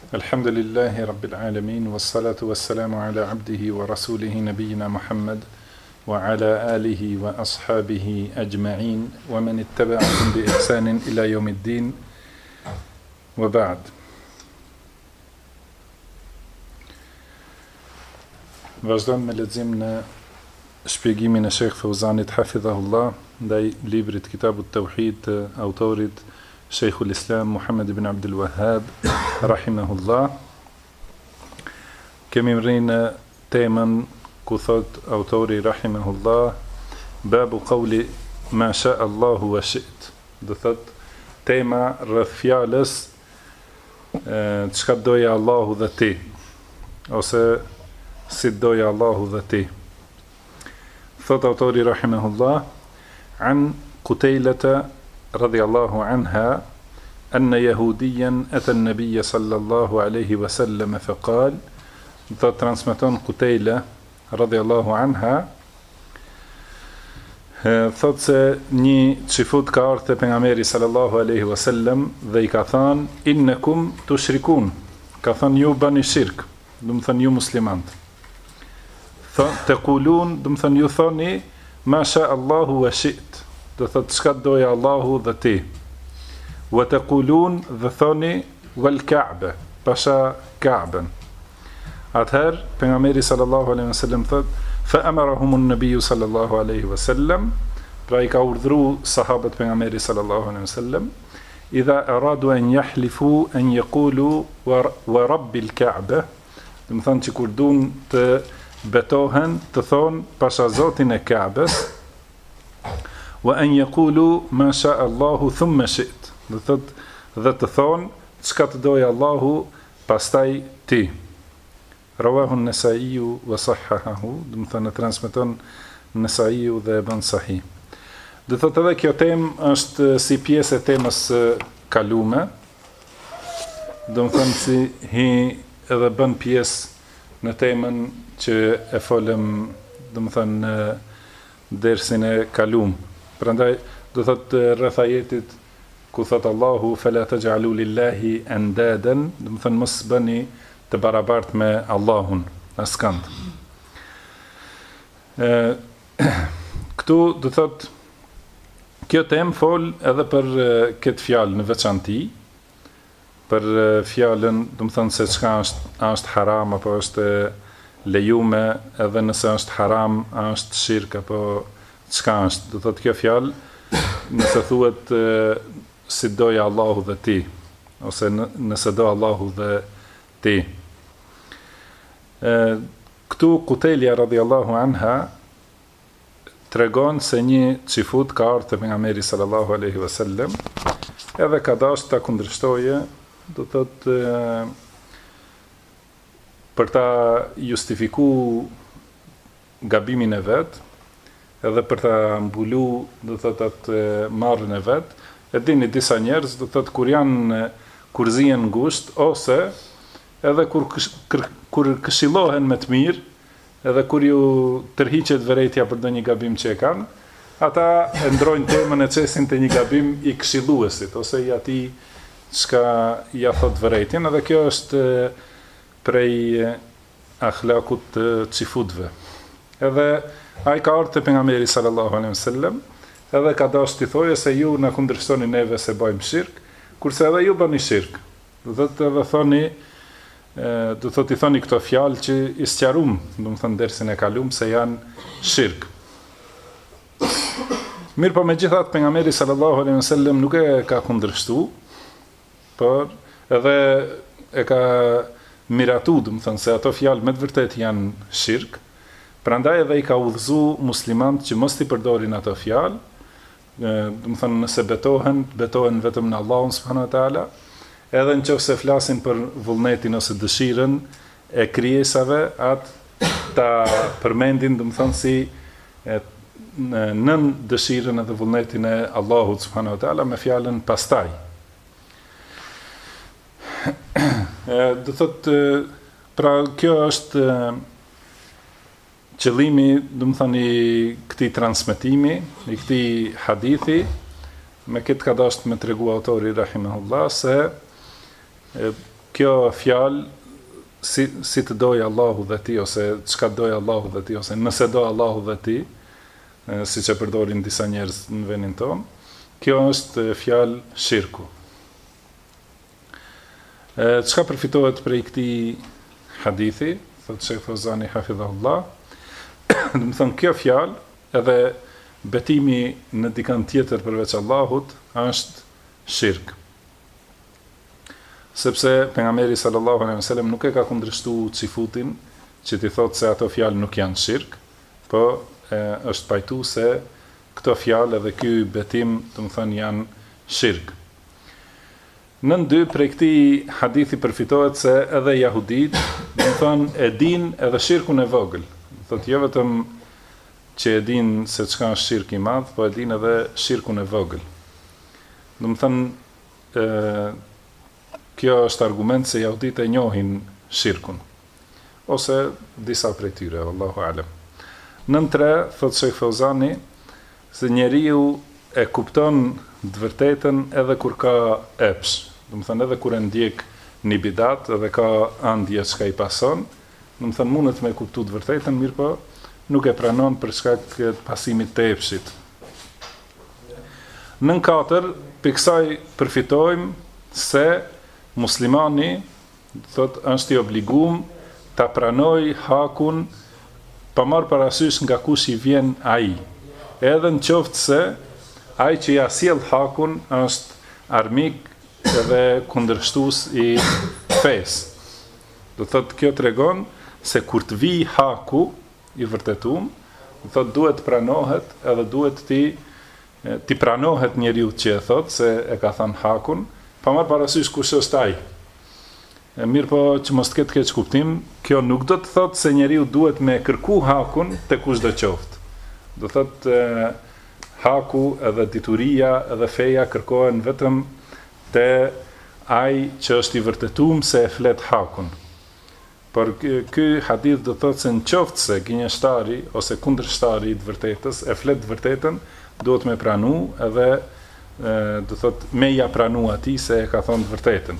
Alhamdulillahi Rabbil Alamin, wassalatu wassalamu ala abdihi wa rasulihi nabiyina Muhammad, wa ala alihi wa ashabihi ajma'in, wa man ittaba'ahum bi ihsanin ila yawmiddin, wa ba'd. Vazhdojmë me lexim në shpjegimin e Sheikh Fauzanit hafidhahullah ndaj librit Kitabut Tauhid të autorit Sheikhul Islam Muhammad ibn Abdul Wahhab rahimahullah. Kemi rrinë në temën ku thot autori rahimahullah, babu qawli ma sha Allahu wa shi't. Do thot tema rreth fjalës çka doja Allahu dhe ti, ose si doja Allahu dhe ti. Thot autori rahimahullah, an Qutaylata radhiyallahu anha أن يهوديا أتى النبي صلى الله عليه وسلم فقال، transmeton Qutayla radhiyallahu anha, thot se një çifut ka ardhur te pejgamberi sallallahu alaihi wasallam dhe I ka thënë innakum tushrikun, ka thënë ju bani shirk, do të thënë ju muslimanët. Taqulun, do të thënë ju thoni ma sha Allahu wa shi't, do thot çka doja Allahu dhe ti. Wa taqulun, dhe thoni wal Ka'ba, pasha Ka'ben. Atëherë pejgamberi sallallahu alaihi wasallam thot fa amarahum an-nabiy sallallahu alaihi wasallam, pra I ka urdhëruar sahabët pejgamberit sallallahu alaihi wasallam, idha aradu an yahlifu an yaqulu wa rabbil Ka'ba, do të thonë që kur duan të betohen të thonë pasha Zotin e Ka'bes, wa an yaqulu ma sha Allahu thumma shi't, dhe të thonë çka të doja Allahu pastaj ti. Rawahu an-Nasa'i wa sahhahahu, do të thonë transmeton Nasa'i dhe e bën sahih. Do thotë edhe kjo temë është si pjesë e temës kalume, do të thonë si hi edhe bën pjesë në temën që e folëm, do të thonë në dersin e kalum. Prandaj do thotë rreth ajetit ku thot Allahu fala taj'alu lillahi andadan, do të thënë mos bëni të barabart me Allahun askënd. Këtu do thot kjo temë fol edhe për këtë fjalë në veçanti, për fjalën, do të thënë se çka është haram apo është lejume, edhe nëse është haram, është shirk apo çka është. Do thot kjo fjalë nëse thuhet si doja Allahu dhe ti, ose nëse do Allahu dhe ti. Këtu Qutayla radhiyallahu anha tregon se një çifut ka ardhur te pejgamberi sallallahu alaihi wasallam, edhe ka dashur ta kundërshtojë, do thotë për ta justifikuar gabimin e vet, edhe për ta mbulu, do thotë atë marrën e vet. E dini disa njerëz, do thotë kur zihen ngusht, ose edhe kur këshillohen me të mirë, edhe kur ju tërhiqet vërejtja për ndonjë gabim që e kanë, ata e ndrojnë temën e çesin te një gabim I këshilluesit ose I atij çka ja thot vërejtjen, edhe kjo është prej akhlakut të çifutëve. Edhe ai ka ardhur te pejgamberi sallallahu alaihi wasallam, edhe ka dashur t'i thojë se ju na kundërshtoni neve se bëjmë shirk, kurse edhe ju bëni shirk. Do thotë edhe thoni, do thotë I thoni këto fjalë që I sqarum, do të thënë dersin e kalum se janë shirk. Mirë, po megjithatë pejgamberi sallallahu alaihi wasallam nuk e ka kundërshtuar, por edhe e ka miratu, do të thënë se ato fjalë me të vërtetë janë shirk. Prandaj edhe I ka udhëzuar muslimanët që mos I përdorin ato fjalë, do të thënë nëse betohen vetëm në Allahun subhanahu wa taala, edhe nëse flasin për vullnetin ose dëshirën e krijesave, atë ta përmendin, do të thënë si nën dëshirën edhe vullnetin e Allahut subhanahu wa taala me fjalën pastaj. Do thotë, pra kjo është qëllimi, do të thënë I këtij transmetimi, I këtij hadithi, me këtë ka dashur me tregu autori rahimahullah se kjo fjalë si të dojë Allahu dhe ti, ose çka dojë Allahu dhe ti, ose nëse do Allahu dhe ti, siç e përdorin disa njerëz në vendin tonë, kjo është fjalë shirku. Çka përfitohet prej këtij hadithi, thotë Sheikh Fawzani hafidhahullah, do të thonë kjo fjalë edhe betimi në dikant tjetër përveç Allahut është shirk. Sepse pejgamberi sallallahu alejhi wasallam nuk e ka kundërshtuar Cifutin që ti thotë se ato fjalë nuk janë shirk, po është pajtu se këto fjalë edhe ky betim, do të thonë, janë shirk. Në dy prej këtij hadithi përfitohet se edhe jahudit, do të thonë, e din edhe shirkun e vogël. Thotë jo vetëm që e din se çka është shirku i madh, po e din edhe shirkun e vogël. Do të thonë, kjo është argument se jahudit e njohin shirkun, ose disa prej tyre, Allahu alem. Nën 3, thotë Sheikh Fawzani, se njeriu e kupton të vërtetën edhe kur ka epsh. Do të thënë edhe kur e ndjek një bidat, edhe ka andje çka i pason, do të thënë mundet me kuptu të vërtetën, mirë po nuk e pranon për shkak të pasimit të epshit. Nën 4, për kësaj përfitojmë se muslimani, thot, është i obliguar ta pranoj hakun pa marrë parasysh nga kush i vjen ai. Edhe në qoftë se ai që ja sjell hakun është armik edhe kundërshtues i fesë. Do thot, kjo tregon se kur të vi haku i vërtetuar, do thot duhet pranohet edhe duhet ti pranohet njeriu që e thot se e ka thënë hakun, pa marrë parasysh kush është ai. Mirë po që mos të ketë keq kuptim, kjo nuk do të thotë se njeriu duhet me kërku hakun të kushdo qoftë. Do thotë haku edhe dituria edhe feja kërkohen vetëm te ai që është i vërtetuar se e flet hakun. Por ky hadith do thotë se në qoftë se gënjeshtari ose kundërshtari i të vërtetës e flet të vërtetën, duhet me pranu edhe do thotë me ja pranu atij se e ka thonë të vërtetën.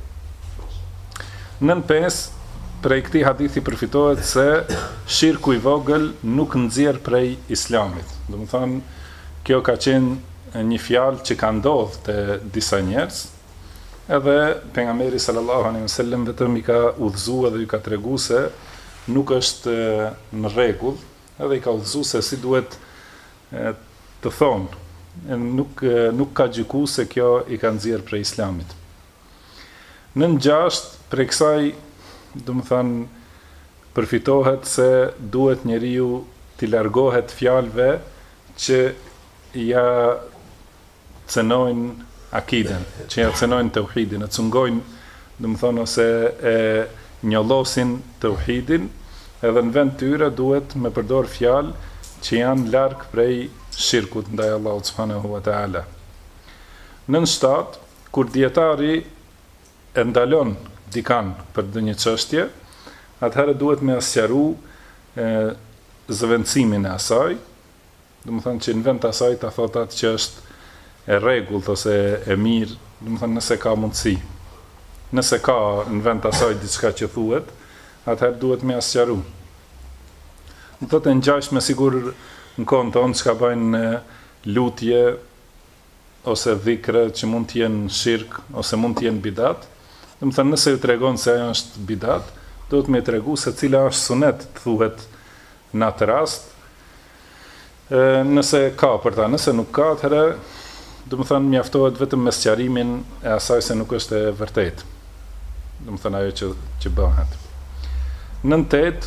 Nën 5, prej këtij hadithi përfitohet se shirku i vogël nuk nxjerr prej islamit. Do të thonë, kjo ka qenë një fjalë që ka ndodhur te disa njerëz, edhe pejgamberi sallallahu alaihi wasallam vetëm i ka udhëzuar dhe i ka treguar se nuk është në rregull, edhe i ka udhëzuar se si duhet të thonë. Nuk ka gjykuar se kjo i ka nxjerr prej islamit. Nën 6, prej kësaj, do të thënë, përfitohet se duhet njeriu t'i largohet fjalëve që ja cënojnë akiden, që ja cënojnë tauhidin, e cungojnë, do të thënë, ose e njollosin tauhidin, edhe në vend tyre duhet me përdor fjalë që janë larg prej shirkut ndaj Allahut subhanahu wa taala. Nën 7, kur dietari e ndalon dikan për ndonjë çështje, atëherë duhet me sqaru zëvendësimin e asaj, do të thënë që në vend të asaj ta thotë atë që është e rregullt ose e mirë, do të thënë nëse ka mundësi. Nëse ka në vend të asaj diçka që thuhet, atëherë duhet me sqaru. Do të thotë ngjashme sigur në kohën tonë çka bëjnë lutje ose dhikre që mund të jenë shirk ose mund të jenë bidat. Do të thënë nëse ju tregon se ajo është bidat, duhet me tregu se cila është sunet të thuhet në atë rast. Nëse ka për ta, nëse nuk ka, atëherë do të thënë mjaftohet vetëm me sqarimin e asaj se nuk është e vërtetë. Do të thënë ajo që bëhet. Nën 8,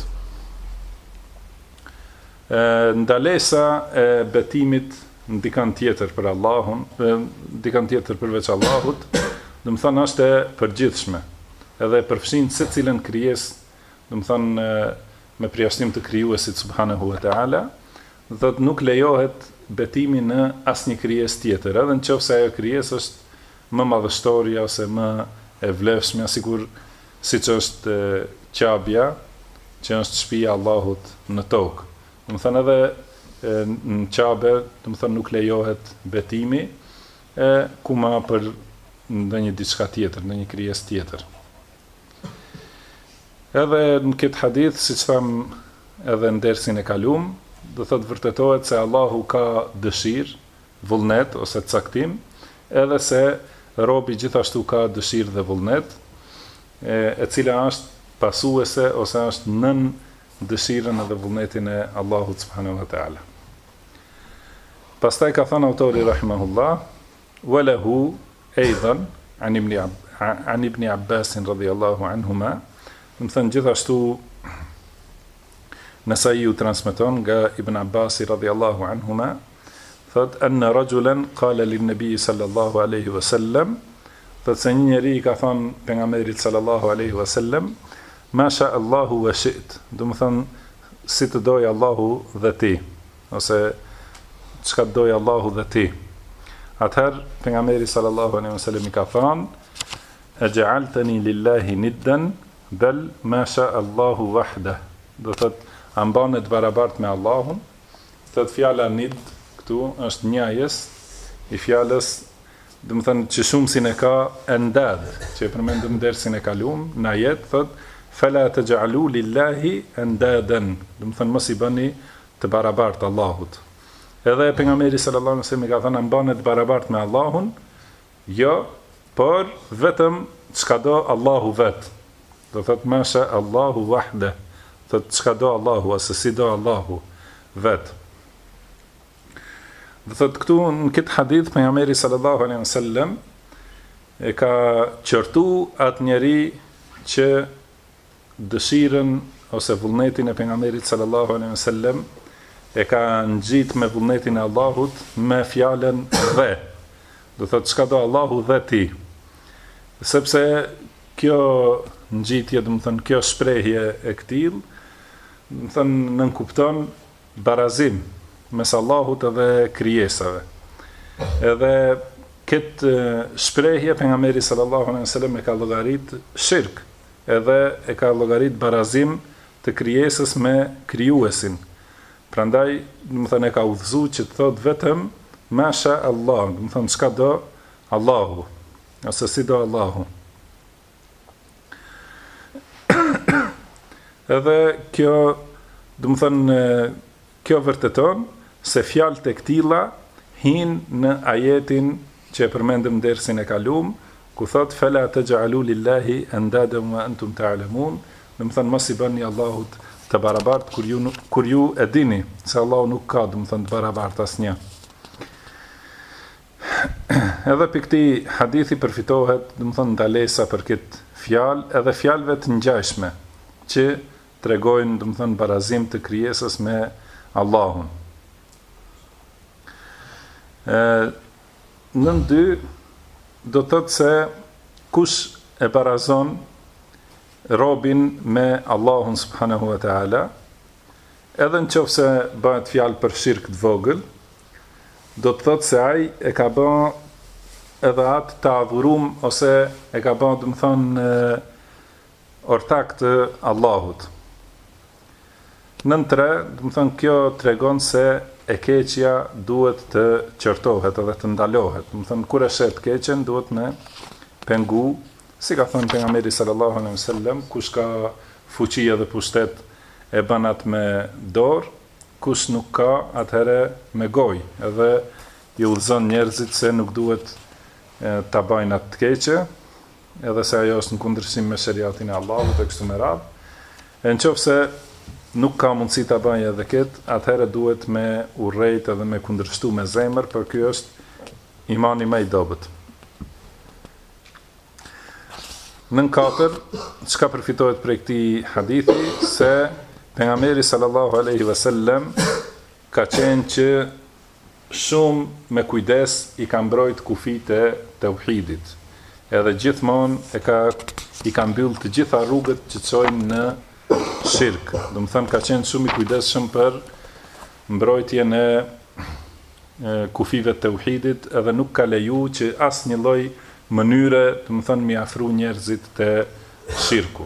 ndalesa e betimit në dikant tjetër për Allahun, dikant tjetër përveç Allahut, do të thënë është e përgjithshme, edhe përfshin secilën krijesë, do të thënë me përjashtim të krijuesit subhanahu wa taala, do të nuk lejohet betimi në asnjë krijesë tjetër, edhe nëse ajo krijesë është më madhështoria ose më e vlefshme, siç është Qabja, që është shtëpia e Allahut në tokë. Do të thënë edhe në Qabe, do të thënë nuk lejohet betimi kuma për ndonjë diçka tjetër, ndonjë krijesë tjetër. Edhe në këtë hadith, si që tham edhe në dersin e kalum, do thot vërtetohet se Allahu ka dëshirë, vullnet ose caktim, edhe se robi gjithashtu ka dëshirë dhe vullnet, e cila është pasuese ose është nën dëshirën edhe vullnetin e Allahut subhanahu wa ta'ala. Pastaj ka thënë autori rahimahullah, walahu aidan an ibn Abbas radhiyallahu anhuma, do të thënë gjithashtu Nasai u transmeton nga Ibn Abbas radhiyallahu anhuma, thot anna rajulan qala lin nabi sallallahu alaihi wasallam, thot se një njeri i ka thënë pejgamberit sallallahu alaihi wasallam, ma sha Allahu wa shi't, do të thënë si të doj Allahu dhe ti, ose çka të doj Allahu dhe ti. Atëherë pejgamberi sallallahu alaihi wasallam i ka thënë, aj'altani lillahi niddan bal ma sha Allahu wahda, do thot ambanet barabart me Allahun, thot fjala nid këtu është njajës i fjalës, do të thënë që shumësin e ka endad, që e përmendëm dersin e kalum, në ajet thot fala taj'alu lillahi andadan, do të thënë mos i bëni të barabart Allahut. Edhe pejgamberi sallallahu alaihi wasallam ka thënë ambanet barabart me Allahun, jo, por vetëm çka do Allahu vet. Do thot masha Allahu wahda, thot çka do Allahu, ose si do Allahu vet. Dhe thot këtu në këtë hadith pejgamberi sallallahu alaihi wasallam e ka qortu atë njeri që dëshirën ose vullnetin e pejgamberit sallallahu alaihi wasallam e ka ngjit me vullnetin e Allahut me fjalën dhe. Do thot çka do Allahu dhe ti. Sepse kjo ngjitje, do të thënë kjo shprehje e këtill, do të thënë nënkupton barazim mes Allahut edhe krijesave. Edhe këtë shprehje pejgamberi sallallahu alaihi wasallam e ka llogarit shirk, edhe e ka llogarit barazim të krijesës me krijuesin. Prandaj, do të thënë e ka udhëzuar që të thot vetëm masha Allah, do të thënë çka do Allahu, ose si do Allahu. Edhe kjo, do të thënë, kjo vërteton se fjalët e këtilla hinë në ajetin që e përmendëm dersin e kalum, ku thot fala taj'alu lillahi andadan wa antum ta'lamun, do të thënë mos i bëni Allahut të barabart kur ju e dini se Allahu nuk ka, do të thënë të barabart asnjë. Edhe për këti hadithi përfitohet, do të thënë ndalesa për këtë fjalë, edhe fjalëve të ngjashme që tregojnë, do të thënë barazim të krijesës me Allahun. Nën dy do të thotë se kush e barazon robin me Allahun subhanahu wa ta'ala, edhe në qoftë se bëhet fjalë për shirk të vogël, do të thotë se ai e ka bën edhe atë të adhurum, ose e ka bën, do të thonë, ortak të Allahut. Nën tre, do të thonë, kjo tregon se e keqja duhet të qortohet edhe të ndalohet. Do të thonë, kur e shet keqen duhet me pengu, si ka thënë pejgamberi sallallahu alaihi wasallam, kush ka fuqi edhe pushtet e bën atë me dorë, kush nuk ka, atëherë me gojë, edhe i udhëzon njerëzit se nuk duhet ta bëjnë atë të keqe, edhe se ajo është në kundërshtim me shariatin e Allahut e kështu me radhë. Nëse nuk ka mundësi ta bëjë edhe këtë, atëherë duhet me urrejt edhe me kundërshtu me zemër, për ky është imani më i dobët. Nën katër, çka përfitohet prej këtij hadithi, se pejgamberi sallallahu alaihi wasallam ka qenë që shumë me kujdes i ka mbrojt kufit e tauhidit. Edhe gjithmonë i ka mbyll të gjitha rrugët që çojnë në shirk. Do të thënë ka qenë shumë i kujdesshëm për mbrojtjen e kufive të tauhidit, edhe nuk ka leju që asnjë lloj mënyre, do të thënë, mi afru njerëzit te shirku.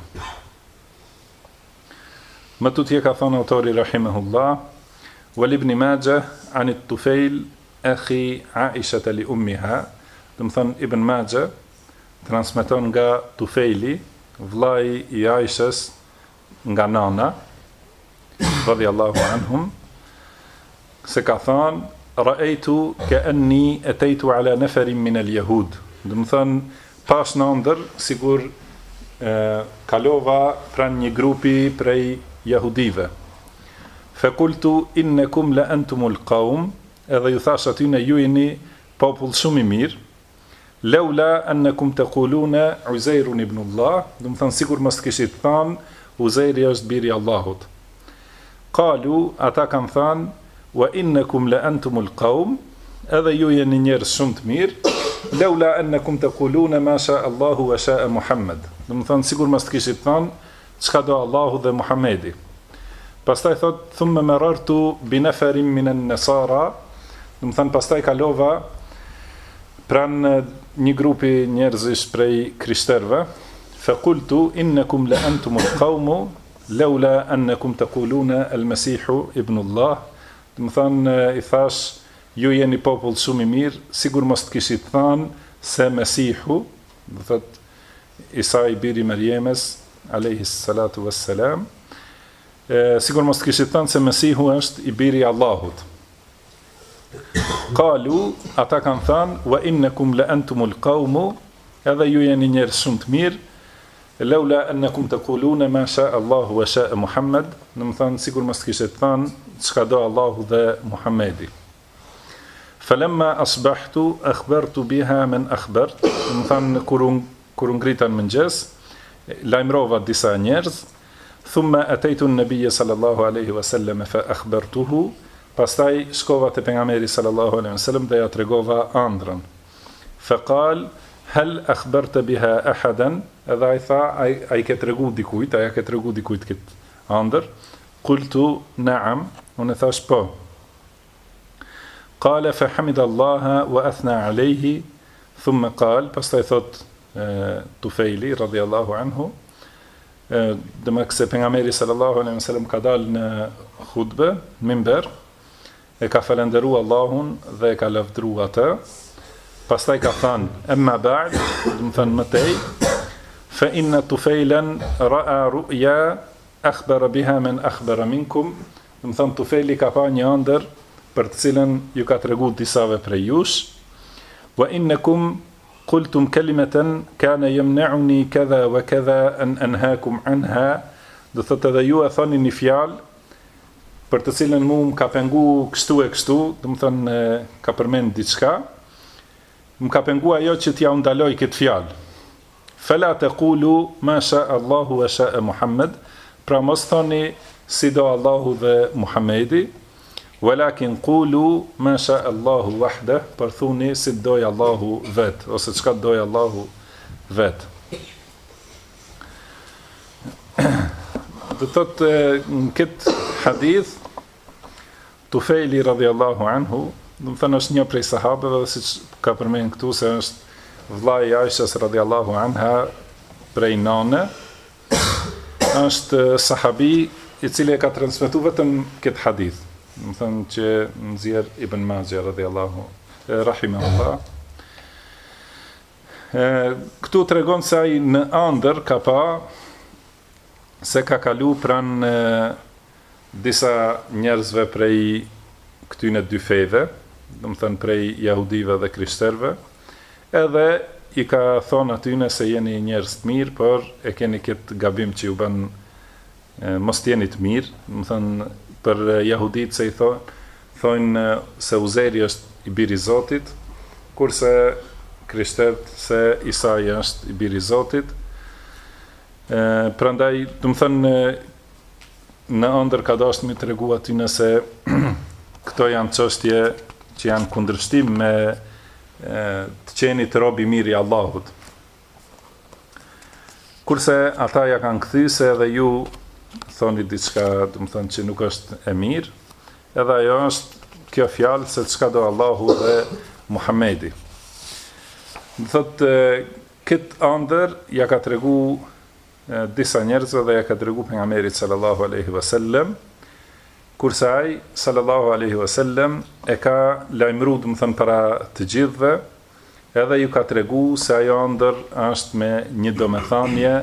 Më tutje ka thënë autori rahimahullah, wal ibn Majah an at-Tufail akhi Aisha li ummiha, do të thënë Ibn Majah transmeton nga Tufaili, vllai i Aishës nga nana, radhiyallahu anhum, se ka thënë, ra'aytu ka'anni ataytu ala nafarin min al-yahud. Do të thënë, pas në ndër, sigur kalova pranë një grupi prej jahudive. Fakultu innakum la antumul qawm, edhe ju thash atyne ju jeni popull shumë i mirë. Laula annakum taquluna Uzairun ibn Allah, do të thënë sikur mos kishit thënë Uzairi është biri i Allahut. Qalu, ata kanë thënë, wa innakum la antumul qawm, edhe ju jeni njerëz shumë të mirë. Laula annakum taquluna ma sha Allahu wa sha Muhammad. Do të thënë sikur mos kishit thënë çka do Allahu dhe Muhamedi. Pastaj thot, thumma marartu bi nafarin min an-nasara, do të thënë pastaj kalova pranë një grupi njerëzish prej krishterëve. Faqultu innakum la antumul qawmu laula annakum taquluna al-Masihu ibn Allah. Do të thënë i thash, ju jeni popull shumë i mirë, sigur mos të kishit thënë se Mesihu, do thot Isa i biri Marjemes, alayhi salatu wassalam, sigur mos të kishit thënë se Mesihu është i biri i Allahut. Qalu, ata kanë thënë, wa innakum la antumul qawmu, edhe ju jeni njerëz shumë të mirë, laula annakum taquluna ma sha Allahu wa sha Muhammad, do të thënë sigur mos të kishit thënë çka do Allahu dhe Muhamedi. Falamma asbahtu akhbartu biha man akhbart, do të thënë kur ngritan mëngjes, lajmërova disa njerëz. Thumma ataitu an-nabiyya sallallahu alaihi wasallam fa akhbartuhu, pastaj shkova te pejgamberi sallallahu alaihi wasallam dhe ja tregova ëndrrën. Fa qal hal akhbarta biha ahadan, edhe ai tha, ai ke tregu dikujt, ai ka tregu dikujt kët ëndër. Qultu na'am, unë thash po. Qala fa hamida Allah wa athna alayhi, thumma qal, pastaj thot Tufejli radhiyallahu anhu, dëmë këse pejgamberi sallallahu alaihi wasallam ka dalë në khutbë, minber, e ka falenderu Allahun dhe e ka lavdru atë. Pastaj ka thënë, emma ba'd, dëmë thënë mëtej, fa inna Tufejlen ra'a ru'ja akhbara biha men akhbara minkum, dëmë thënë Tufejli ka pa një ëndër për të cilën ju ka tregu disave prej jush, wa innakum qultum kalimatan kana yamna'uni kadha wa kadha an anhaakum anha, do thotë edhe ju e thoni një fjalë për të cilën mu më ka pengu kështu e kështu, do të thënë ka përmend diçka, më ka pengu ajo që t'ja ndaloj këtë fjalë. Fala taqulu ma sha Allahu wa sha Muhammad, pra mos thoni si do Allahu dhe Muhamedi, walakin qulu ma sha Allahu wahda, për thuni si doj Allahu vet, ose çka doj Allahu vet. Do thotë në këtë hadith, Tufejli radhiyallahu anhu, do të thënë është një prej sahabeve, dhe siç ka përmend këtu se është vllai i Aishas radhiyallahu anha prej nane, është sahabi i cili e ka transmetuar vetëm këtë hadith. Më thënë që nëzjer Ibn Majah radhiyallahu rahimahullah. Këtu të regon se ai në ëndër ka pa se ka kalu pranë disa njerëzve prej këtyne dy feve, do më thënë prej jahudive dhe krishterve, edhe i ka thonë atyne se jeni njerëz të mirë, por e keni këtë gabim që ju bën mos t'jeni të mirë, do më thënë për jahudit se i thonë se Uzeri është i biri Zotit, kurse krishtert se Isai është i biri Zotit. Prandaj, do më thënë, në ëndër ka dashur mi tregu aty nëse këto janë çështje që janë kundërshtim me të qeni të rob i mirë i Allahut. Kurse ata ja kanë kthy se edhe ju thoni diçka, do të thënë që nuk është e mirë, edhe ajo është kjo fjalë se çka do Allahu dhe Muhamedi. Do thotë këtë ëndër ja ka tregu disa njerëzve dhe ja ka tregu pejgamberit sallallahu alaihi wasallam, kurse ai sallallahu alaihi wasallam e ka lajmëruar, do të thënë para të gjithëve, edhe ju ka tregu se ajo ëndër është me një domethënie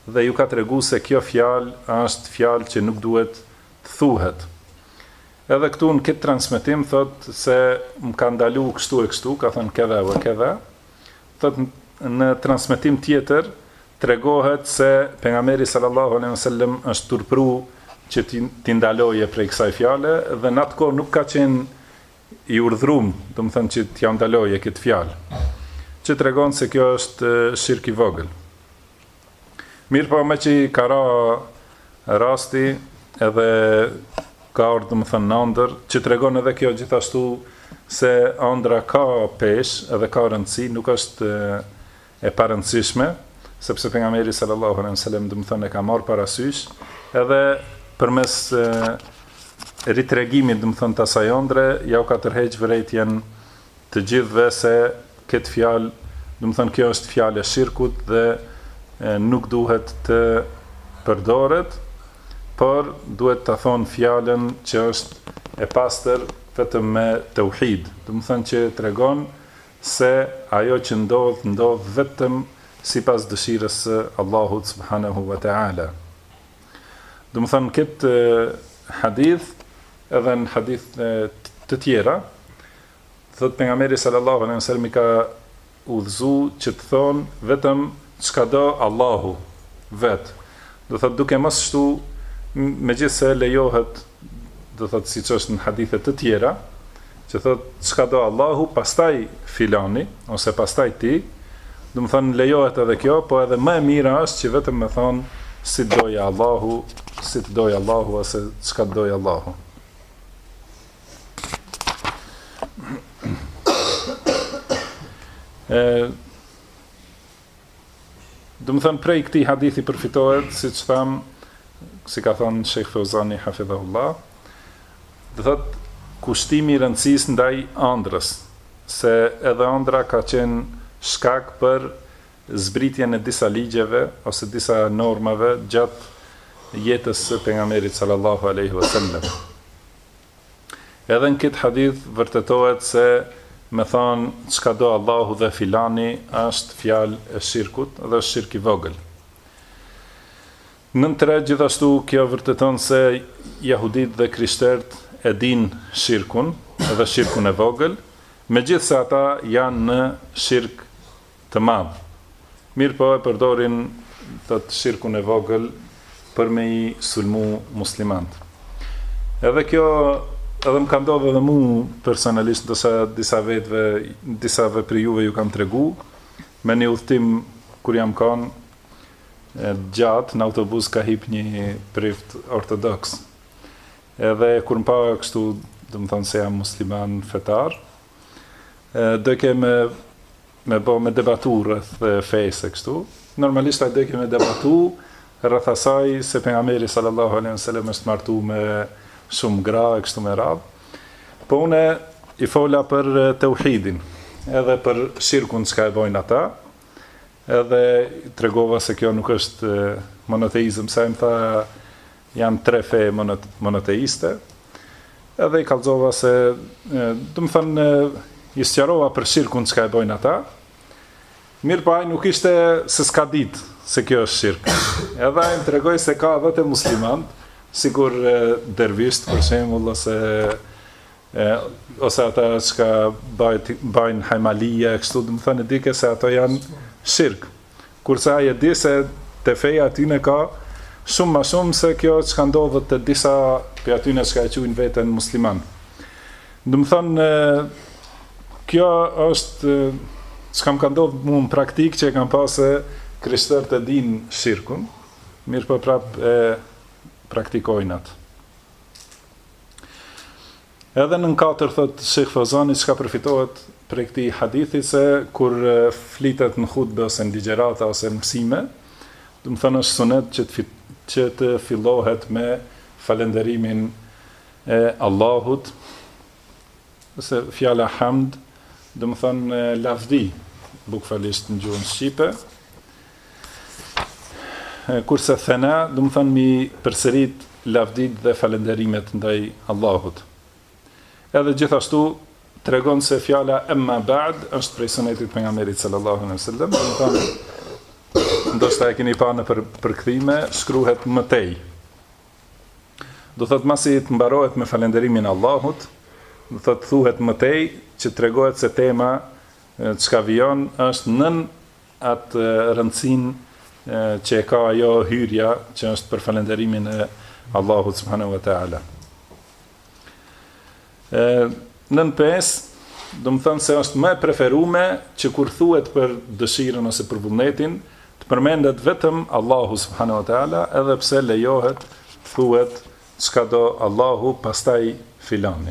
dhe ju ka tregu se kjo fjalë është fjalë që nuk duhet të thuhet. Edhe këtu në këtë transmetim thot se më ka ndalu kështu e kështu, ka thënë këdha vë këdha. Thot në transmetim tjetër tregohet se pejgamberi sallallahu alejhi wasallam është turpru që t'i ndaloje prej kësaj fjale dhe në atë kohë nuk ka qenë i urdhrum, do të thënë që t'ja ndaloje këtë fjalë, që tregon se kjo është shirk i vogël. Mirë po me që ka ra rasti edhe ka ardhur do të thënë në ëndër, që tregon edhe kjo gjithashtu se ëndra ka peshë edhe ka rëndësi, nuk është e parëndësishme, sepse pejgamberi sallallahu alejhi wasallam do të thënë e ka marrë parasysh edhe përmes ritregimit do të thënë të asaj ëndre, ja u ka tërheq vërejtjen të gjithëve se këtë fjalë, do të thënë kjo është fjalë e shirkut dhe nuk duhet të përdoret, por duhet të thonë fjalën që është e pastër vetëm me tauhid. Do të thënë që tregon se ajo që ndodh vetëm sipas dëshirës së Allahut subhanahu wa taala. Do të thënë këtë hadith edhe në hadith të tjera, thot pejgamberi sallallahu alejhi wasallam ka udhëzu që të thonë vetëm çka do Allahu vet. Do thot duke mos shtu, megjithse lejohet, do thot siç është në hadithe të tjera, që thot çka do Allahu, pastaj filani ose pastaj ti, do të thënë lejohet edhe kjo, po edhe më e mira është që vetëm me thonë si doja Allahu, si të doja Allahu ose çka të doja Allahu. Do të thënë prej këtij hadithi përfitohet, siç tham, si ka thënë Sheikh Fauzani hafidhahullah, do thotë kushtimi i rëndësisë ndaj ëndrës, se edhe ëndra ka qenë shkak për zbritjen e disa ligjeve ose disa normave gjatë jetës së pejgamberit sallallahu alaihi wasallam. Edhe në këtë hadith vërtetohet se me thonë çka do Allahu dhe filani është fjalë e shirkut dhe është shirk i vogël. Nën tre gjithashtu kjo vërteton se jahudit dhe krishterët e din shirkun edhe shirkun e vogël, megjithse ata janë në shirk të madh. Mirë po e përdorin të shirkun e vogël për me i sulmu muslimant. Edhe kjo, edhe më ka ndodhur edhe mu personalisht, ndërsa disave për juve ju kam tregu, me një udhtim kur jam kanë gjatë, në autobus ka hip një prift ortodoks. Edhe kur më pa kështu, do më thonë se jam musliman fetar, do ke me debatu rreth fejse kështu. Normalisht ai do ke me debatu rreth asaj se pejgamberi sallallahu alaihi wasallam është martu me shumë gra e kështu me radhë. Po une i fola për tauhidin, edhe për shirkun çka e bojnë ata, edhe tregova se kjo nuk është monoteizëm, sa më tha janë 3 fe monoteiste, edhe i kallzova se, do të thënë, i sqarova për shirkun çka e bojnë ata. Mirë po ai nuk ishte se s'ka ditë se kjo është shirk. Edhe ai më tregoi se ka edhe të musliman, sikur dervisht për shembull ose ata çka bajnë hajmalia, kështu, do të thënë dike se ato janë shirk. Kurse ai e di se te feja atyne ka shumë më shumë se kjo çka ndodhet te disa prej atyne çka e quajnë veten musliman. Do të thënë kjo është çka më ka ndodhur mua në praktik, që e kam pasë krishterët e din shirkun, mirë po prap e praktikojnë atë. Edhe në 4 thot Sheikh Fauzani çka përfitohet prej këtij hadithi, se kur flitet në hutbe ose në ligjërata ose në mësime, do të thënë është sunet që të fillohet me falenderimin e Allahut, ose fjala hamd, do të thënë lavdi, bukfalisht në gjuhën shqipe. Kurse thena, do të thënë mi përsërit lavdit dhe falenderimet ndaj Allahut. Edhe gjithashtu tregon se fjala amma ba'd është prej sunetit pejgamberit sallallahu alaihi wasallam, do të thënë ndoshta e keni pa në përkthime, shkruhet mëtej. Do thot masi të mbarohet me falenderimin Allahut, do thot thuhet mëtej, që tregohet se tema çka vijon është nën atë rëndësinë që e ka ajo hyrja që është për falenderimin e Allahut subhanahu wa taala. Nën 5, do të thënë se është më e preferume që kur thuhet për dëshirën ose për vullnetin, të përmendet vetëm Allahu subhanahu wa taala, edhe pse lejohet thuhet çka do Allahu pastaj filani.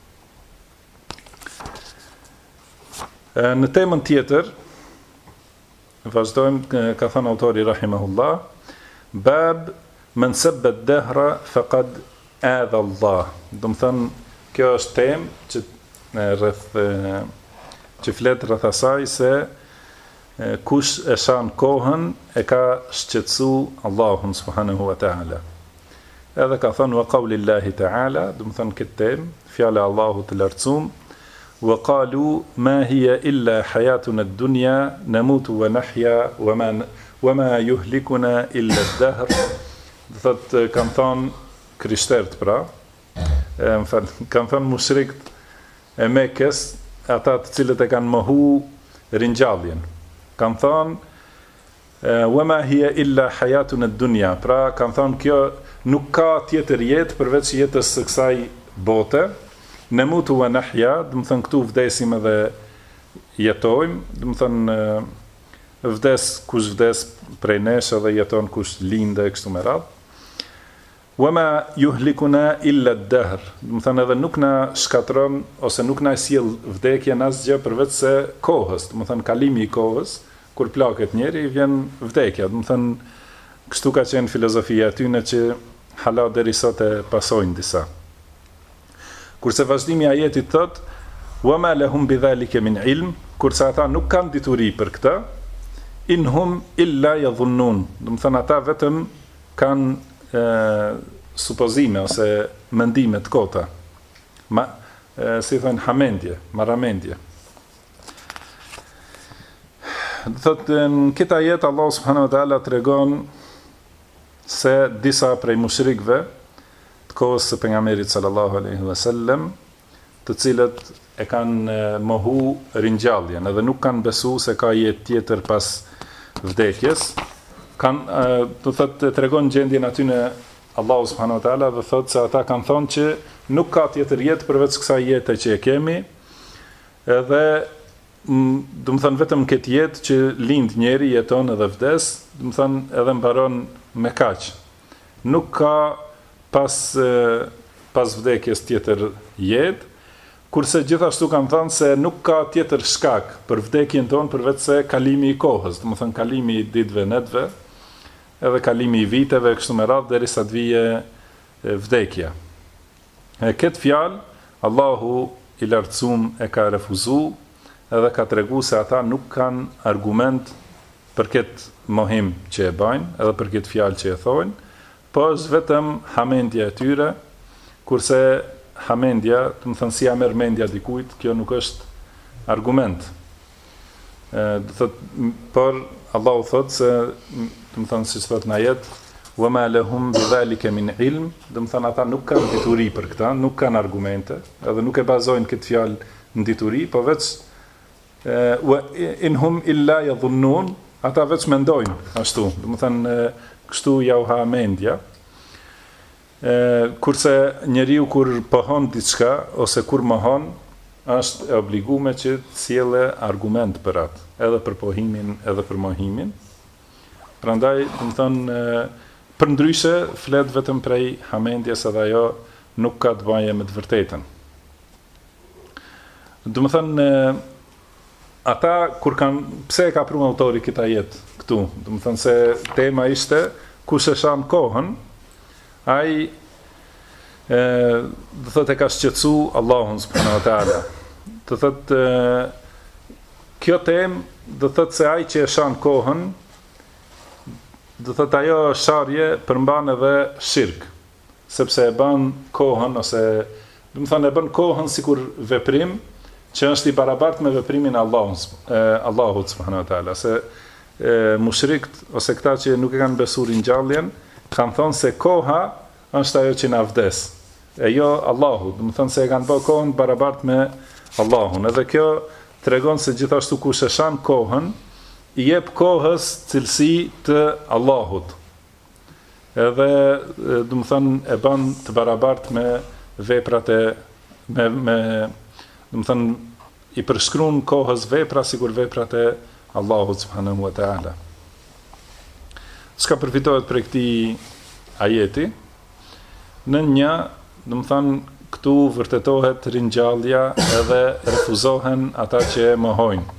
Në temën tjetër, vazhdojmë, ka thënë autori rahimahullah, bab men sabbat dahra faqad adha Allah. Do të thënë kjo është temë që flet rreth asaj se kush e shan kohën e ka shqetësu Allahun subhanahu wa taala. Edhe ka thënë wa qaulillahi taala, do të thënë këtë temë, fjala e Allahut të lartësuar, wa qalu ma hiya illa hayatuna ad-dunya namutu wa nahya wa ma yuhlikuna illa ad-dahr. Do thotë kanë thënë krishterët pra, kanë thënë mushrikët e Mekës, ata të cilët e kanë mohu ringjalljen. Kanë thënë wa ma hiya illa hayatuna ad-dunya, pra kanë thënë kjo nuk ka tjetër jetë përveç jetës së kësaj bote. Namutu wa nahya, do të thënë këtu vdesim edhe jetojmë, do të thënë vdes kush vdes prej nesh edhe jeton kush linde kështu me radhë. Wa ma yuhlikuna illa ad-dahr, do të thënë edhe nuk na shkatron ose nuk na sjell vdekjen asgjë përveç se kohës, do të thënë kalimi i kohës, kur plaket njeri vjen vdekja, do të thënë kështu ka qenë filozofia e tyre që hala deri sot e pasojnë disa. Kurse vazhdimi i ajetit thot wa ma lahum bidhalika min ilm, kurse ata nuk kanë dituri për këtë, in hum illa yadhunnun, do të thënë ata vetëm kanë supozime ose mendime të kota. Si thënë hamendje, maramendje. Do thotë në këtë ajet Allah subhanahu wa taala tregon se disa prej mushrikëve të kohës së pejgamberit sallallahu alaihi wasallam, të cilët e kanë mohu ringjalljen edhe nuk kanë besu se ka jetë tjetër pas vdekjes, kanë do thotë tregon gjendjen aty në Allahu subhanahu wa taala dhe thotë se ata kanë thonë që nuk ka tjetër jetë përveç kësaj jete që e kemi, edhe do të thënë vetëm këtë jetë që lind njeri, jeton edhe vdes, do të thënë edhe mbaron me kaq. Nuk ka pas vdekjes tjetër jetë, kurse gjithashtu kanë thënë se nuk ka tjetër shkak për vdekjen tonë përveç se kalimi i kohës, do të thënë kalimi i ditëve, netëve, edhe kalimi i viteve kështu me radhë derisa të vijë vdekja. Këtë fjalë Allahu i lartësuar e ka refuzuar, edhe ka tregu se ata nuk kanë argument për këtë mohim që e bajnë, edhe për këtë fjalë që e thojnë, po është vetëm hamendja e tyre, kurse hamendja, të më thënë si a merr mendja dikujt, kjo nuk është argument. Por Allahu thotë se, të më thënë si që thotë në ajet, wa ma lahum bidhalika min ilm, do të thënë ata nuk kanë dituri për këta, nuk kanë argumente, edhe nuk e bazojnë këtë fjalë në dituri, po veç wa in hum illa yadhunnun, ata veç mendojnë ashtu, do të thënë kështu ja u ha mendja. Kurse njeriu kur pohon diçka ose kur mohon, është e obliguar që të sjellë argument për atë, edhe për pohimin, edhe për mohimin. Prandaj, do të thënë përndryshe flet vetëm prej hamendjes, edhe ajo nuk ka të bëjë me të vërtetën. Do të thënë ata kur kanë, pse e ka pru autori këtë ajet këtu, do të thënë se tema ishte kush e shan kohën, ai do thotë e ka shqetësu Allahun subhanahu wa taala. Do thotë kjo temë do thotë se ai që e shan kohën, do thotë ajo sharje përmban edhe shirk, sepse e bën kohën ose do të thonë e bën kohën sikur veprim që është i barabartë me veprimin e Allahut subhanahu wa taala, se mushrikt ose këta që nuk e kanë besuar ringjalljen, kanë thonë se koha është ajo që na vdes. E jo Allahu, do të thonë se e kanë bërë kohën barabartë me Allahun. Edhe kjo tregon se gjithashtu kush e shan kohën, i jep kohës cilësi të Allahut. Edhe do të thonë e bën të barabartë me veprat e do të thonë i përshkruan kohës vepra sikur veprat e Allahut subhanahu wa taala. S'ka përfitohet për këtij ajeti, në një, do të thonë këtu vërtetohet ringjallja edhe refuzohen ata që e mohojnë.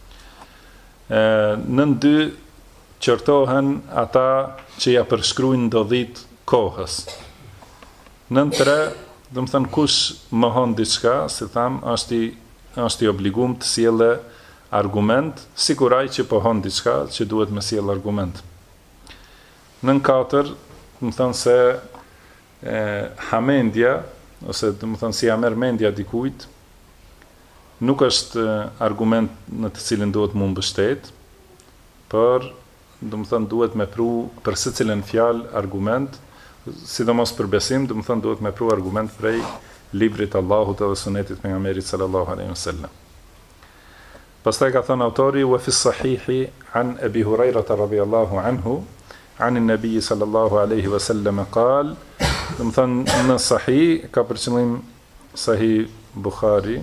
Në dy qortohen ata që ja përshkruajnë ndodhit kohës. Në tre, do të thonë kush mohon diçka, si tham, është i obliguar të sjellë argument, sikur ai që pohon diçka që duhet me sjell argument. Në katër, do të thonë se hamendja, ose do të thonë si ja merr mendja dikujt, nuk është argument në të cilin duhet mu mbështet, por do të thonë duhet me pru për secilën fjalë argument, sidomos për besim, do të thonë duhet me pru argument prej librit Allahut dhe sunetit pejgamberit sallallahu alaihi wasallam. Pastaj ka thënë autori wa fi sahihi an Abi Hurairah radhiyallahu anhu an an-nabi sallallahu alaihi wasallam qal, do të thonë në sahih ka për qëllim sahih Buhari,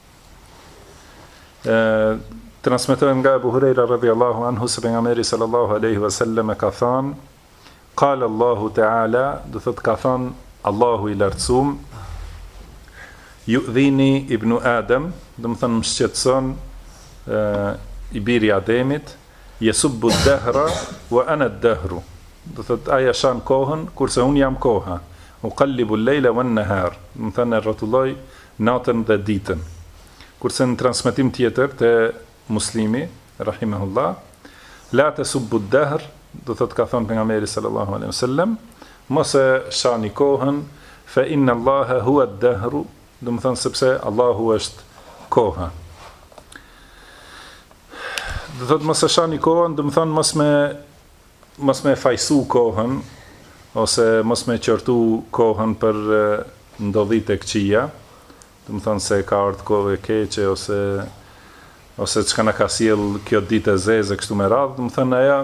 transmetohet nga Abu Huraira radhiyallahu anhu se pejgamberi sallallahu alaihi wasallam ka thënë qala Allahu ta'ala, do thotë ka thënë Allahu i lartësuam, yu'dhini ibnu Adam, do të thonë më shqetëson i biri Ademit, yasubbu ad-dahra wa ana ad-dahru, do thotë aja shan kohën kurse un jam koha, uqallibu al-layla wan-nahar, do të thonë rrotulloj natën dhe ditën. Kurse në transmetim tjetër te Muslimi rahimahullah, la tasubbu ad-dahr, do thotë ka thënë pejgamberi sallallahu alaihi wasallam, mos e shani kohën, fa inna Allaha huwa ad-dahru, do të thonë sepse Allahu është koha. Do thotë mos e shani kohën, do të thonë mos me fajsu kohën, ose mos me qortu kohën për ndodhit e këqija, do të thonë se ka ardhur kohë e keqe, ose çka na ka sjell kjo ditë e zezë kështu me radhë, do të thonë ajo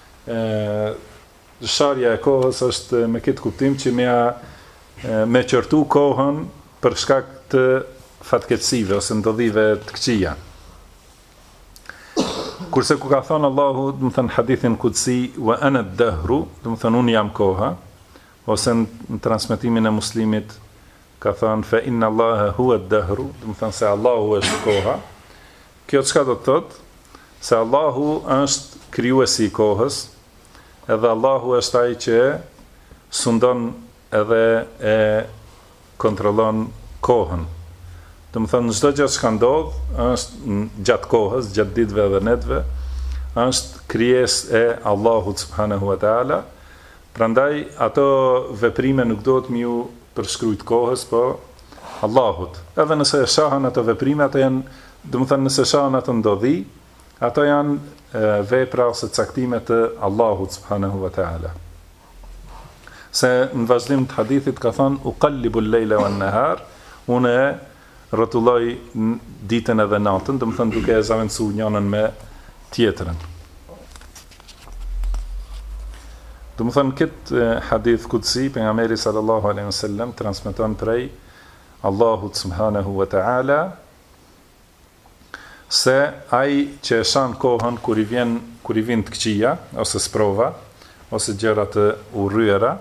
sharja e kohës është me këtë kuptim që me qortu kohën për shkak të fatkeqësive ose ndodhive të këqija. Kurse ku ka thënë Allahu, do të thënë hadithin kudsi wa ana ad-dahru, do të thënë unë jam koha, ose në transmetimin e Muslimit ka thënë fa inna Allaha huwa ad-dahru, do të thënë se Allahu është koha. Kjo çka do të thotë? Se Allahu është krijuesi i kohës, edhe Allahu është ai që sundon edhe e kontrollon kohën. Do të thonë çdo gjë që ndodh është gjatë kohës, gjatë ditëve dhe netëve, është krijesë e Allahut subhanahu wa taala. Prandaj ato veprime nuk duhet më ju përshkruajt kohës, po Allahut. Edhe nëse e shahen ato veprime, ato janë, do të thonë nëse shahen ato ndodhi, ato janë vepra ose caktime të Allahut subhanahu wa taala. Se në vazhdim të hadithit ka thënë uqallibu al-layla wan-nahar, unë rrotulloj ditën edhe natën, do të thonë duke e zaventësuar njënën me tjetrën. Do të thonë këtë hadith kudsi pejgamberi sallallahu alaihi wasallam transmeton prej Allahut subhanahu wa taala se ai që e shan kohën kur i vjen të këqija ose sprova ose gjëra të urryera,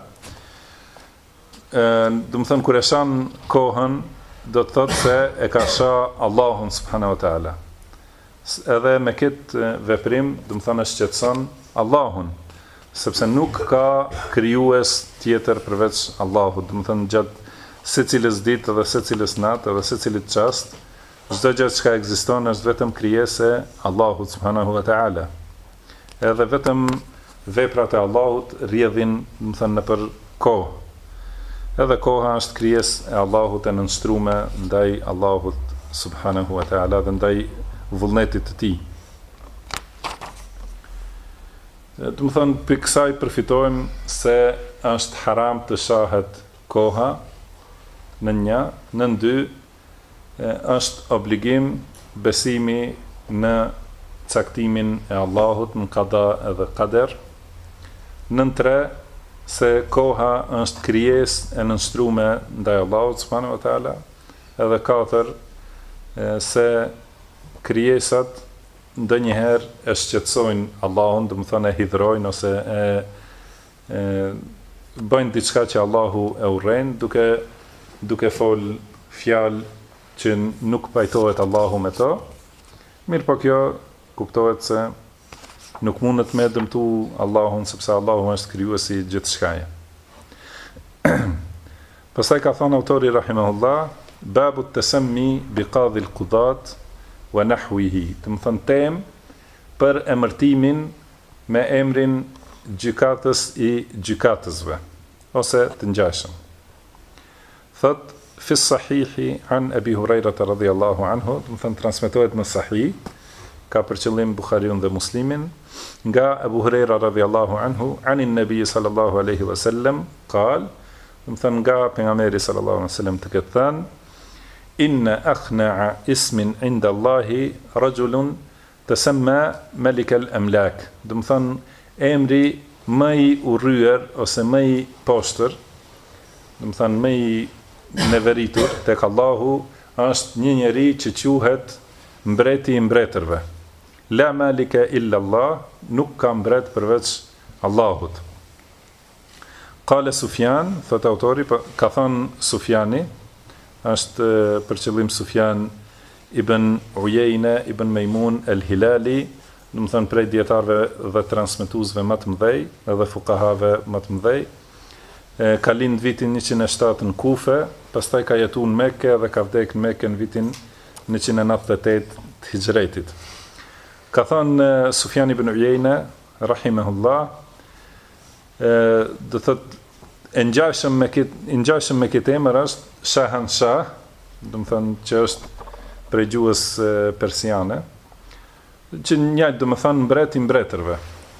do të thonë kur e shan kohën, do të thotë se e ka shah Allahun subhanahu wa taala. Edhe me këtë veprim, do të thonë shqetëson Allahun, sepse nuk ka krijues tjetër përveç Allahut. Do të thonë gjatë secilës ditë dhe secilës natë dhe secilit çast, çdo gjë që ekziston është vetëm krijesë e Allahut subhanahu wa taala. Edhe vetëm veprat e Allahut rrjedhin, do të thonë nëpër kohë. Edhe koha është krijesë e Allahut e nënshtruar ndaj Allahut subhanahu wa taala dhe ndaj vullnetit të tij. Do të thonë, për kësaj përfitojmë se është haram të shahet koha në një, në dy, është obligim besimi në caktimin e Allahut, në qada edhe qader. Në tre, se koha është krijesë e nënshstrume ndaj Allahut subhanahu wa taala. Edhe katër, se krijesat ndonjëherë e shqetësojnë Allahun, do të thonë e hidhrojnë ose bëjnë diçka që Allahu e urren, duke fol fjalë që nuk pajtohet Allahu me to. Mirë po kjo kuptohet se nuk mundet me dëmtu Allahun, sepse Allahu është krijuesi i gjithçkaje. Pastaj ka thënë autori rahimahullah, babu tasammi bi qadhi al-qudat wa nahwihi, do të thonë temë për emërtimin me emrin gjykatës i gjykatësve ose të ngjashëm. Thot fi sahihi an Abi Huraira radhiyallahu anhu, do të thonë transmetohet në sahih, ka për qëllim Buhariun dhe Muslimin, nga Abu Huraira radhiyallahu anhu anin nabi sallallahu alaihi wasallam qal, do të thonë nga pejgamberi sallallahu alaihi wasallam të këtë thënë, inna akhna'a ismin inda Allahi rajulun tasamma malik al-amlak, do të thonë emri më i urryer ose më i poshtër, do të thonë më i neveritur tek Allahu është një njeri që quhet mbreti i mbretërve. La malika illa Allah, nuk ka mbret përveç Allahut. Qale Sufjan, thot autori, ka thënë Sufjani, është për qëllim Sufjan ibn Ujejne, ibn Mejmun el-Hilali, do të thënë prej dietarëve dhe transmetuesve më të mëdhej, edhe fuqahave më të mëdhej. Ka lind vitin 107 në Kufe, pastaj ka jetuar në Mekë dhe ka vdekur në Mekë në vitin 198 të Hijretit. Ka thënë Sufjan ibn Ujejne, rahimahullah, do thotë e ngjashëm me këtë emër është Shahanshah, do të thonë që është prej gjuhës persiane, që njëjtë do të thonë mbreti i mbretërve.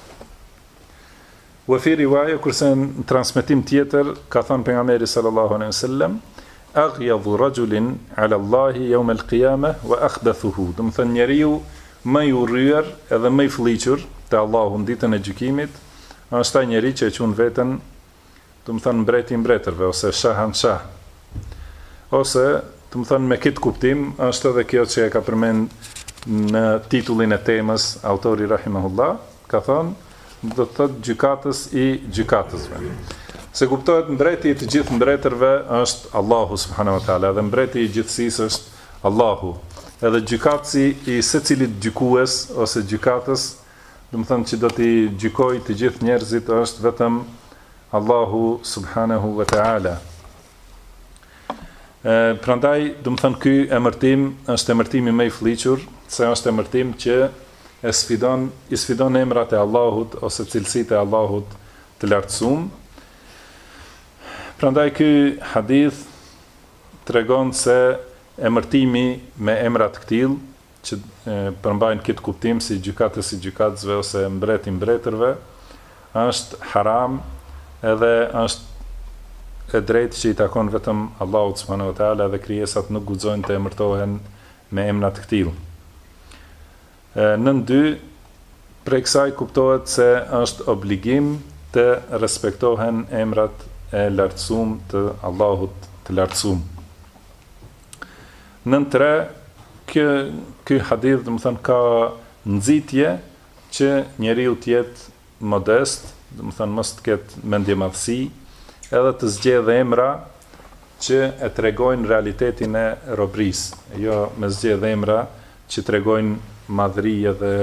Wa fi riwaya, kurse në transmetim tjetër ka thënë pejgamberi sallallahu alaihi wasallam, aghyadhu rajulin ala Allahi yawm al-qiyamah wa akhbathuhu, do të thonë njeriu më i urryer edhe më i fllihur te Allahu në ditën e gjykimit, është ai njeri që e quajnë veten, do të thonë mbreti i mbretërve ose Shahanshah. Ose, do të thonë me këtë kuptim, është edhe kjo që e ka përmend në titullin e temës autori rahimahullah, ka thënë do të thotë gjykatës i gjykatësve. Se kuptohet mbreti i të gjithë mbretërve është Allahu subhanahu wa taala, dhe mbreti i gjithësisë është Allahu. Edhe gjykatësi i secilit gjykues ose gjykatës, do të thonë që do t'i gjykojë të gjithë njerëzit, është vetëm Allahu subhanahu wa taala. Prandaj, do të thonë ky emërtim është emërtimi më i fllihur, se është emërtim që i sfidon emrat e Allahut ose cilësitë e Allahut të lartësuar. Prandaj ky hadith tregon se emërtimi me emra të këtill që përmbajnë këtë kuptim si gjykatës i gjykatësve ose mbreti i mbretërve është haram, edhe është e drejtë që i takon vetëm Allahut subhanahu wa taala, dhe krijesat nuk guxojnë të emërtohen me emra të këtill. Nën dy, prej kësaj kuptohet se është obligim të respektohen emrat e lartësuar të Allahut të lartësuar. Nën tre, ky hadith do të thonë ka nxitje që njeriu të jetë modest, do të thonë mos të ketë mendje madhësi, edhe të zgjedhë emra që e tregojnë realitetin e robrisë, jo me zgjedhë emra që tregojnë madhëri dhe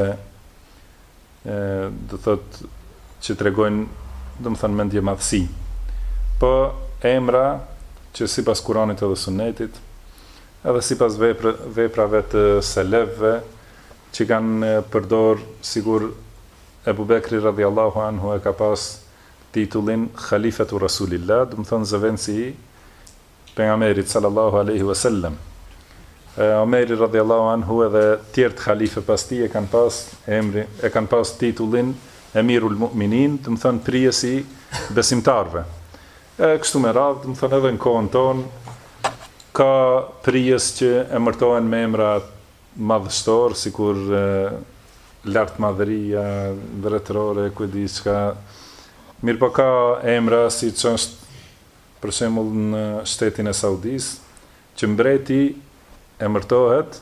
do thotë që tregojnë, do të thonë mendje madhësi. Po emra që sipas Kuranit edhe Sunetit, edhe sipas veprave të selefëve që kanë përdor, sigur Ebu Bekri radhiyallahu anhu e ka pas titullin Khalifatu Rasulillah, do të thonë zëvendësi i pejgamberit sallallahu alaihi wasallam. Omeri radhiyallahu anhu edhe tjerë të khalife pas tij e kanë pas titullin Emirul Mu'minin, të më thënë prijesi besimtarve. Kështu me radhë, të më thënë edhe në kohën tonë, ka prijes që emërtohen me emra madhështor, sikur lartë madhëria, vretërore, kujdi çka. Mirë po ka emra si që është për shembull në shtetin e Saudis, që mbreti emërtohet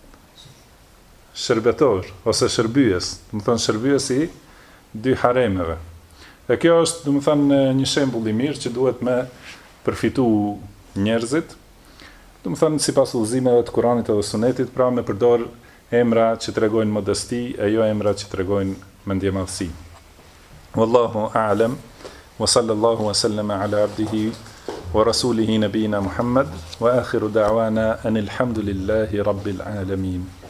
shërbetor ose shërbyes, do të thonë shërbyesi i dy haremeve. E kjo është, do të thonë, një shembull i mirë që duhet me përfitu njerëzit, do të thonë sipas udhëzimeve të Kuranit dhe Sunetit, pra me përdor emra që tregojnë modesti e jo emra që tregojnë mendjemadhësi. Wallahu a'lam, wa sallallahu wa sallama ala abdihi wa rasulihi nabina Muhammad, wa akhiru da'wana anil hamdulillahi rabbil alamin.